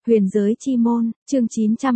Huyền giới chi môn, chương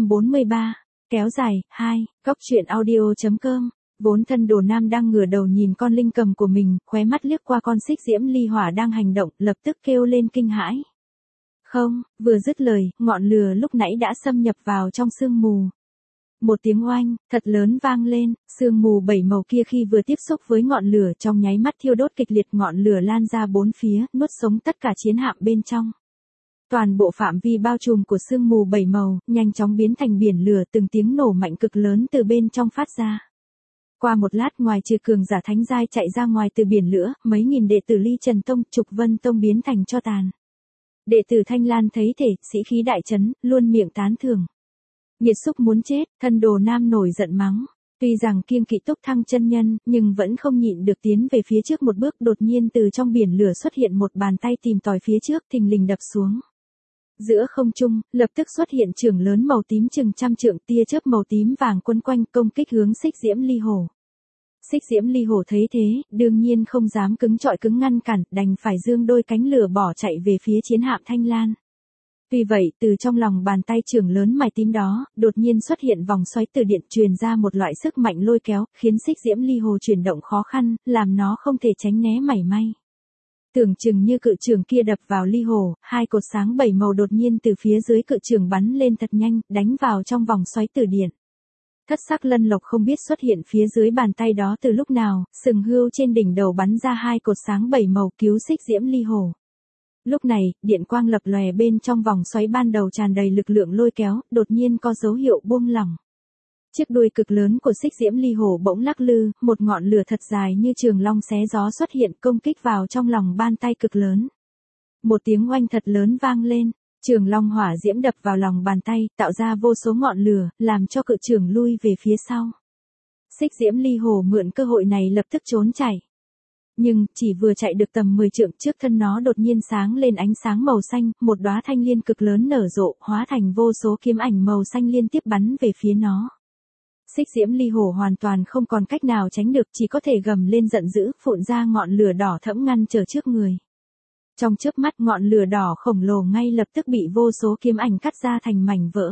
943, kéo dài, 2, Cóc truyện audio.com. Vốn Thân Đồ Nam đang ngửa đầu nhìn con linh cầm của mình, khóe mắt liếc qua con xích diễm ly hỏa đang hành động, lập tức kêu lên kinh hãi. Không, vừa dứt lời, ngọn lửa lúc nãy đã xâm nhập vào trong sương mù. Một tiếng oanh, thật lớn vang lên, sương mù bảy màu kia khi vừa tiếp xúc với ngọn lửa trong nháy mắt thiêu đốt kịch liệt, ngọn lửa lan ra bốn phía, nuốt sống tất cả chiến hạm bên trong. Toàn bộ phạm vi bao trùm của sương mù bảy màu, nhanh chóng biến thành biển lửa, từng tiếng nổ mạnh cực lớn từ bên trong phát ra. Qua một lát, ngoài trừ cường giả thánh giai chạy ra ngoài từ biển lửa, mấy nghìn đệ tử Ly Trần Tông, Trục Vân Tông biến thành tro tàn. Đệ tử Thanh Lan thấy thể, sĩ khí đại chấn, luôn miệng tán thưởng. Nhiệt xúc muốn chết, Thân Đồ Nam nổi giận mắng. Tuy rằng kiêng kỵ Túc Thăng chân nhân, nhưng vẫn không nhịn được tiến về phía trước một bước, đột nhiên từ trong biển lửa xuất hiện một bàn tay tìm tòi phía trước, thình lình đập xuống. Giữa không trung, lập tức xuất hiện chưởng lớn màu tím chừng trăm trượng, tia chớp màu tím vàng quấn quanh, công kích hướng xích diễm ly hồ. Xích diễm ly hồ thấy thế, đương nhiên không dám cứng trọi cứng ngăn cản, đành phải giương đôi cánh lửa bỏ chạy về phía chiến hạm Thanh Lan. Tuy vậy, từ trong lòng bàn tay chưởng lớn màu tím đó, đột nhiên xuất hiện vòng xoáy từ điện, truyền ra một loại sức mạnh lôi kéo, khiến xích diễm ly hồ chuyển động khó khăn, làm nó không thể tránh né mảy may. Tưởng chừng như cự trường kia đập vào ly hồ, hai cột sáng bảy màu đột nhiên từ phía dưới cự trường bắn lên thật nhanh, đánh vào trong vòng xoáy từ điện. Thất sắc lân lộc không biết xuất hiện phía dưới bàn tay đó từ lúc nào, sừng hươu trên đỉnh đầu bắn ra hai cột sáng bảy màu cứu xích diễm ly hồ. Lúc này, điện quang lập lòe bên trong vòng xoáy ban đầu tràn đầy lực lượng lôi kéo, đột nhiên có dấu hiệu buông lỏng. Chiếc đuôi cực lớn của xích diễm ly hồ bỗng lắc lư, một ngọn lửa thật dài như trường long xé gió xuất hiện, công kích vào trong lòng bàn tay cực lớn. Một tiếng oanh thật lớn vang lên, trường long hỏa diễm đập vào lòng bàn tay, tạo ra vô số ngọn lửa, làm cho cự trường lui về phía sau. Xích diễm ly hồ mượn cơ hội này lập tức trốn chạy. Nhưng, chỉ vừa chạy được tầm 10 trượng, trước thân nó đột nhiên sáng lên ánh sáng màu xanh, một đóa thanh liên cực lớn nở rộ, hóa thành vô số kiếm ảnh màu xanh liên tiếp bắn về phía nó. Xích diễm ly hồ hoàn toàn không còn cách nào tránh được, chỉ có thể gầm lên giận dữ, phụn ra ngọn lửa đỏ thẫm ngăn trở trước người. Trong chớp mắt, ngọn lửa đỏ khổng lồ ngay lập tức bị vô số kiếm ảnh cắt ra thành mảnh vỡ.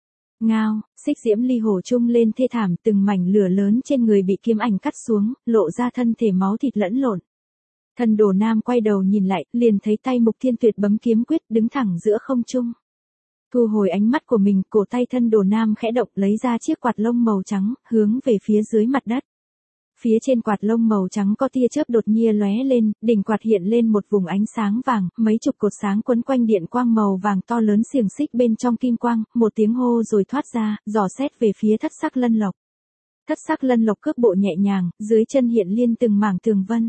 Ngao, xích diễm ly hồ trung lên thê thảm, từng mảnh lửa lớn trên người bị kiếm ảnh cắt xuống, lộ ra thân thể máu thịt lẫn lộn. Thân Đồ Nam quay đầu nhìn lại, liền thấy tay Mục Thiên Tuyệt bấm kiếm quyết, đứng thẳng giữa không trung. Thu hồi ánh mắt của mình, cổ tay Thân Đồ Nam khẽ động, lấy ra chiếc quạt lông màu trắng, hướng về phía dưới mặt đất. Phía trên quạt lông màu trắng có tia chớp đột nhiên lóe lên, đỉnh quạt hiện lên một vùng ánh sáng vàng, mấy chục cột sáng quấn quanh điện quang màu vàng to lớn, xiềng xích bên trong kim quang, một tiếng hô rồi thoát ra, dò xét về phía thất sắc lân lộc. Thất sắc lân lộc cước bộ nhẹ nhàng, dưới chân hiện liên từng mảng tường vân.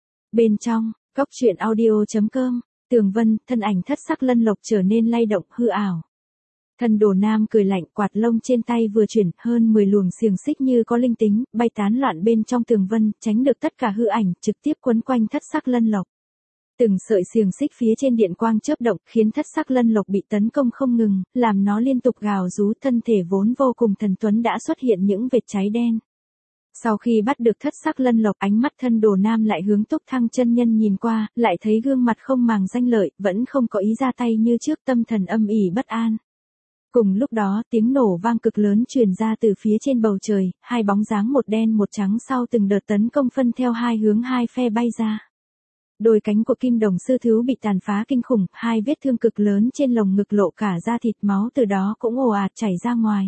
Bên trong, Cóc truyện audio.com, tường vân, thân ảnh thất sắc lân lộc trở nên lay động, hư ảo. Thân Đồ Nam cười lạnh, quạt lông trên tay vừa chuyển, hơn 10 luồng xiềng xích như có linh tính, bay tán loạn bên trong tường vân, tránh được tất cả hư ảnh, trực tiếp quấn quanh thất sắc lân lộc. Từng sợi xiềng xích phía trên điện quang chớp động, khiến thất sắc lân lộc bị tấn công không ngừng, làm nó liên tục gào rú, thân thể vốn vô cùng thần tuấn đã xuất hiện những vệt cháy đen. Sau khi bắt được thất sắc lân lộc, ánh mắt Thân Đồ Nam lại hướng Túc Thăng chân nhân nhìn qua, lại thấy gương mặt không màng danh lợi, vẫn không có ý ra tay như trước, tâm thần âm ỉ bất an. Cùng lúc đó, tiếng nổ vang cực lớn truyền ra từ phía trên bầu trời, hai bóng dáng một đen một trắng sau từng đợt tấn công phân theo hai hướng hai phe bay ra. Đôi cánh của Kim Đồng sư thú bị tàn phá kinh khủng, hai vết thương cực lớn trên lồng ngực lộ cả da thịt, máu từ đó cũng ồ ạt chảy ra ngoài.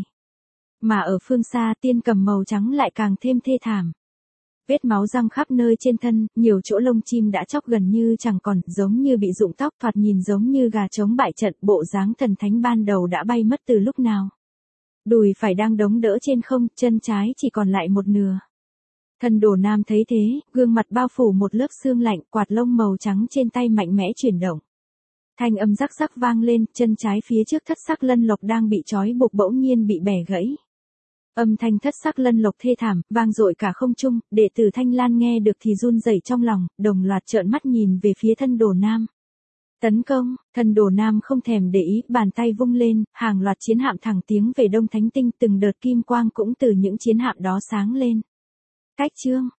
Mà ở phương xa, tiên cầm màu trắng lại càng thêm thê thảm. Vết máu răng khắp nơi trên thân, nhiều chỗ lông chim đã chóc gần như chẳng còn, giống như bị rụng tóc, thoạt nhìn giống như gà trống bại trận, bộ dáng thần thánh ban đầu đã bay mất từ lúc nào. Đùi phải đang đống đỡ trên không, chân trái chỉ còn lại một nửa. Thân Đồ Nam thấy thế, gương mặt bao phủ một lớp sương lạnh, quạt lông màu trắng trên tay mạnh mẽ chuyển động. Thanh âm rắc rắc vang lên, chân trái phía trước thất sắc lân lộc đang bị trói buộc bỗng nhiên bị bẻ gãy. Âm thanh thất sắc lân lộc thê thảm, vang dội cả không trung, đệ tử Thanh Lan nghe được thì run rẩy trong lòng, đồng loạt trợn mắt nhìn về phía Thân Đồ Nam. Tấn công, Thân Đồ Nam không thèm để ý, bàn tay vung lên, hàng loạt chiến hạm thẳng tiến về Đông Thánh Tinh, từng đợt kim quang cũng từ những chiến hạm đó sáng lên. Cách chương,